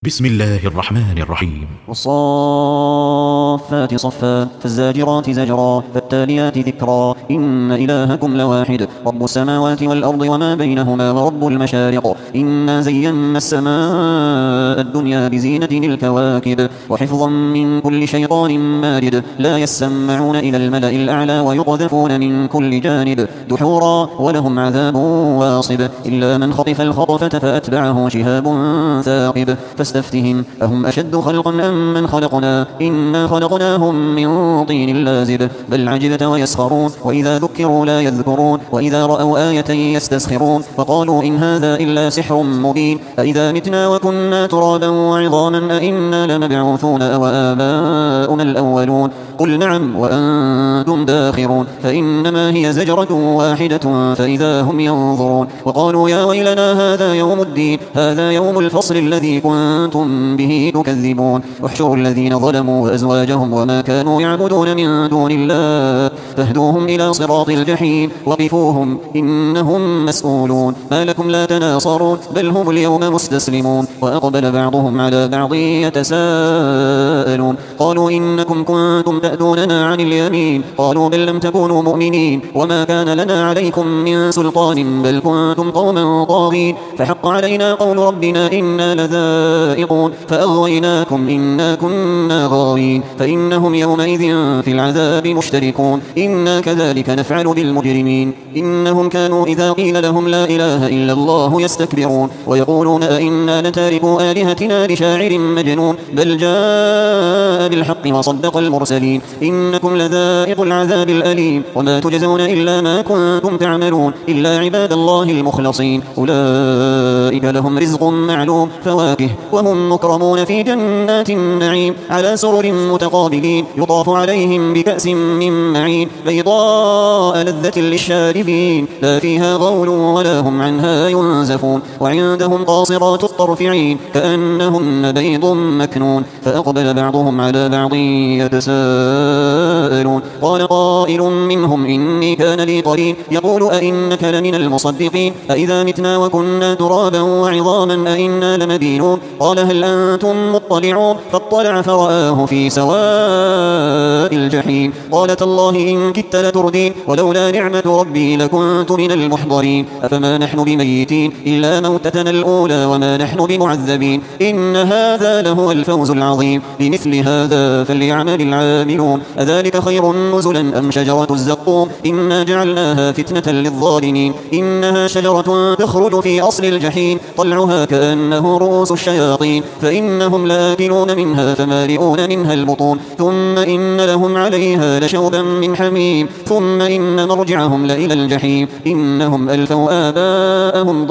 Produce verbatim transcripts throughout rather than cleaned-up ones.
بسم الله الرحمن الرحيم. والصافات صفا فالزاجرات زجرا فالتاليات ذكرا إن إلهكم لواحد رب السماوات والأرض وما بينهما ورب المشارق إنا زينا السماء الدنيا بزينة الكواكب وحفظا من كل شيطان مارد لا يسمعون إلى الملأ الأعلى ويقذفون من كل جانب دحورا ولهم عذاب واصب إلا من خطف الخطفة فأتبعه شهاب ثاقب فاستفتهم أهم أشد خلقا أم من خلقنا إنا خلقناهم من طين لازب بل عجبت ويسخرون وإذا ذكروا لا يذكرون وإذا رأوا آية يستسخرون وقالوا إن هذا إلا سحر مبين أإذا متنا وكنا ترابا وعظاما أئنا لمبعوثون أو آباؤنا الأولون قل نعم وأنتم داخرون فإنما هي زجرة واحدة فإذا هم ينظرون وقالوا يا ويلنا هذا يوم الدين هذا يوم الفصل الذي كنتم به تكذبون احشروا الذين ظلموا وأزواجهم وما كانوا يعبدون من دون الله فاهدوهم إلى صراط الجحيم وقفوهم إنهم مسؤولون ما لكم لا تناصرون بل هم اليوم مستسلمون وأقبل بعضهم على بعض يتساءلون قالوا إنكم كنتم تأتوننا عن اليمين قالوا بل لم تكونوا مؤمنين وما كان لنا عليكم من سلطان بل كنتم قوما طاغين فحق علينا قول ربنا إنا لذائقون فأغويناكم إنا كنا غاوين فإنهم يومئذ في العذاب مشتركون إنا كذلك نفعل بالمجرمين إنهم كانوا إذا قيل لهم لا إله إلا الله يستكبرون ويقولون أئنا لتاركوا آلهتنا لشاعر مجنون بل جاء بالحق وصدق المرسلين إنكم لذائق العذاب الأليم وما تجزون إلا ما كنتم تعملون إلا عباد الله المخلصين أولئك لهم رزق معلوم فواكه وهم مكرمون في جنات النعيم على سرر متقابلين يطاف عليهم بكأس من معين بيضاء لذة للشاربين لا فيها غول ولا هم عنها ينزفون وعندهم قاصرات الطرف عين كأنهن بيض مكنون فأقبل بعضهم على بعض يتساءلون قال قائل منهم إني كان لي قرين يقول أئنك لمن المصدقين أئذا متنا وكنا ترابا وعظاما أئنا لمدينون قال هل أنتم مطلعون فاطلع فرآه في سواء الجحيم قال تالله إن كدت لتردين ولولا نعمة ربي لكنت من المحضرين أفما نحن بميتين إلا موتتنا الأولى وما نحن بمعذبين إن هذا لهو الفوز العظيم لمثل هذا فليعمل العاملون أذلك خير نزلا أم شجرة الزقوم إنا جعلناها فتنة للظالمين إنها شجرة تخرج في أصل الجحيم طلعها كأنه رؤوس الشياطين فإنهم لآكلون منها فمالئون منها البطون ثم إن لهم عليها لشوبا من حميم ثم إن مرجعهم لإلى الجحيم إنهم ألفوا آباءهم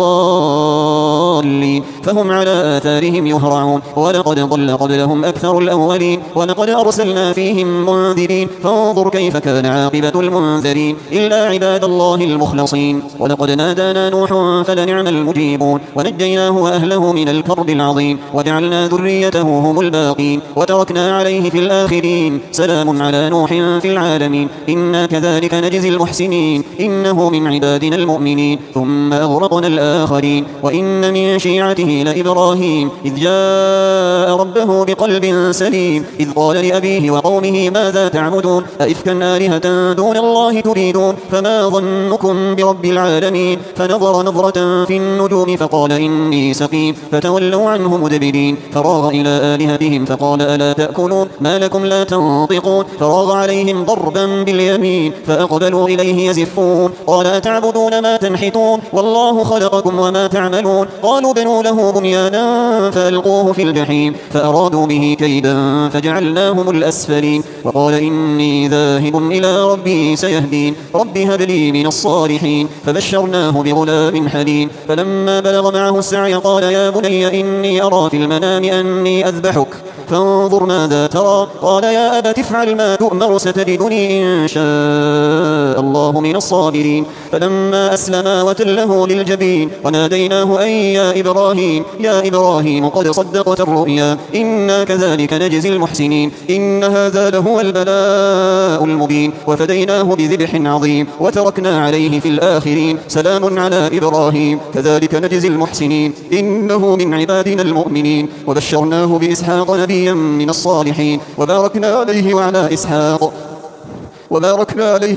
ضالين فهم على آثارهم يهرعون ولقد ضل قبلهم أكثر الأولين ولقد أرسلنا فيهم منذرين فانظر كيف كان عاقبة المنذرين إلا عباد الله المخلصين ولقد نادانا نوح فلنعم المجيبون ونجيناه وأهله من الكرب العظيم وجعلنا ذريته هم الباقين وتركنا عليه في الآخرين سلام على نوح في العالمين إنا كذلك نجزي المحسنين إنه من عبادنا المؤمنين ثم أغرقنا الآخرين وإن من شيعته لإبراهيم إذ جاء ربه بقلب سليم إذ قال لأبيه وقومه ماذا تعبدون أئفكا آلهة دون الله تريدون فما ظنكم برب العالمين فنظر نظرة في النجوم فقال إني سقيم فتولوا عنه مدبرين فراغ إلى آلهتهم فقال ألا تأكلون ما لكم لا تنطقون فراغ عليهم ضربا باليمين فأقبلوا إليه يزفون قال أتعبدون ما تنحتون والله خلقكم وما تعملون قالوا بنوا له بنيانا فألقوه في الجحيم فأرادوا به كيدا فجعلناهم الأسفلين وقال إني ذاهب إلى ربي سيهدين رب هب لي من الصالحين فبشرناه بغلام حليم فلما بلغ معه السعي قال يا بني إني أرى في المنام أني أذبحك فانظر ماذا ترى. قال يا أبت افعل ما تؤمر ستجدني إن شاء الله من الصابرين. فلما أسلما وتله للجبين وناديناه أن يا إبراهيم يا إبراهيم قد صدقت الرؤيا إنا كذلك نجزي المحسنين إن هذا لهو البلاء المبين وفديناه بذبح عظيم وتركنا عليه في الآخرين سلام على إبراهيم كذلك نجزي المحسنين إنه من عبادنا المؤمنين وبشرناه بإسحاق نبيا من الصالحين وباركنا عليه وعلى إسحاق وباركنا عليه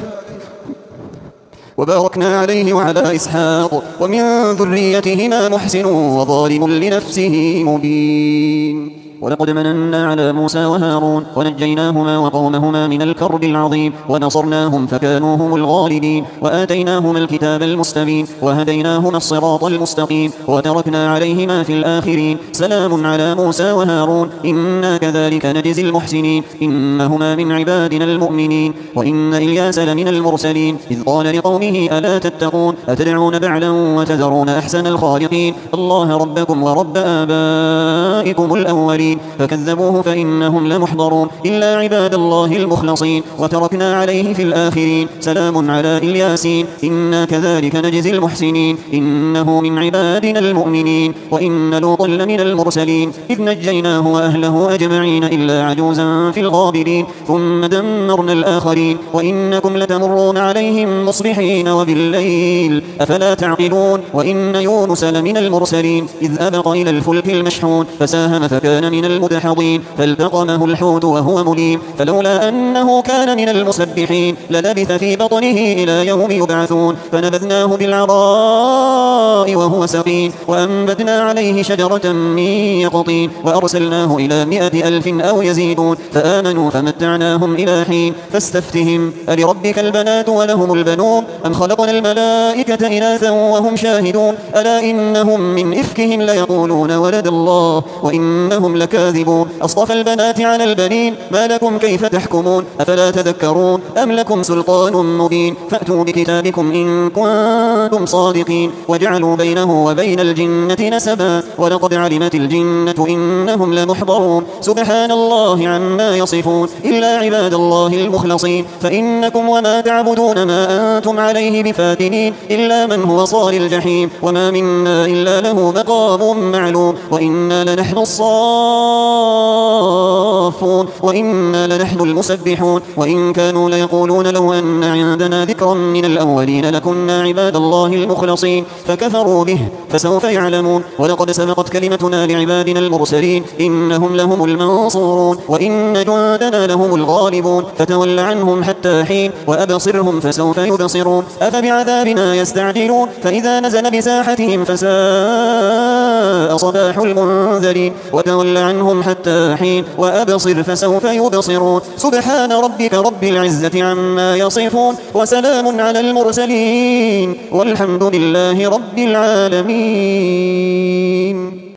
وباركنا عليه وعلى إسحاق ومن ذريتهما محسن وظالم لنفسه مبين. ولقد مننا على موسى وهارون ونجيناهما وقومهما من الكرب العظيم ونصرناهم فكانوا هم الغالبين وآتيناهما الكتاب المستبين وهديناهما الصراط المستقيم وتركنا عليهما في الآخرين سلام على موسى وهارون إنا كذلك نجزي المحسنين إنهما من عبادنا المؤمنين. وإن إلياس لمن المرسلين إذ قال لقومه ألا تتقون أتدعون بعلا وتذرون أحسن الخالقين الله ربكم ورب آبائكم الأولين فكذبوه فإنهم لمحضرون إلا عباد الله المخلصين وتركنا عليه في الآخرين سلام على الياسين إنا كذلك نجزي المحسنين إنه من عبادنا المؤمنين. وإن لوطا لمن المرسلين إذ نجيناه وأهله أجمعين إلا عجوزا في الغابرين ثم دمرنا الآخرين وإنكم لتمرون عليهم مصبحين وبالليل أفلا تعقلون. وإن يونس لمن المرسلين إذ أبق إلى الفلك المشحون فساهم فكان من المدحضين فالتقمه الحوت وهو مليم فلولا أنه كان من المسبحين للبث في بطنه إلى يوم يبعثون فنبذناه بالعراء وهو سقيم وأنبتنا عليه شجرة من يقطين وأرسلناه إلى مائة ألف أو يزيدون فآمنوا فمتعناهم إلى حين فاستفتهم ألربك البنات ولهم البنون أم خلقنا الملائكة إناثا وهم شاهدون ألا إنهم من إفكهم ليقولون ولد الله وإنهم لكاذبون أصطفى البنات على البنين ما لكم كيف تحكمون أفلا تذكرون أم لكم سلطان مبين فأتوا بكتابكم إن كنتم صادقين وجعلوا بينه وبين الجنة نسبا ولقد علمت الجنة إنهم لمحضرون سبحان الله عما يصفون إلا عباد الله المخلصين فإنكم وما تعبدون ما أنتم عليه بفاتنين إلا من هو صال الجحيم وما منا إلا له مقام معلوم وإنا لنحن الصافون وإنا لنحن المسبحون وإن كانوا ليقولون لو أن عندنا ذكرا من الأولين لكنا عباد الله المخلصين فكفروا به فسوف يعلمون. ولقد سبقت كلمتنا لعبادنا المرسلين إنهم لهم المنصورون وإن جندنا لهم الغالبون فتول عنهم حتى حين وأبصرهم فسوف يبصرون أفبعذابنا يستعجلون فإذا نزل بساحتهم فساء صباح المنذرين وتول عنهم حتى حين وأبصر فسوف يبصرون سبحان ربك رب العزة عما يصفون وسلام على المرسلين والحمد لله رب العالمين.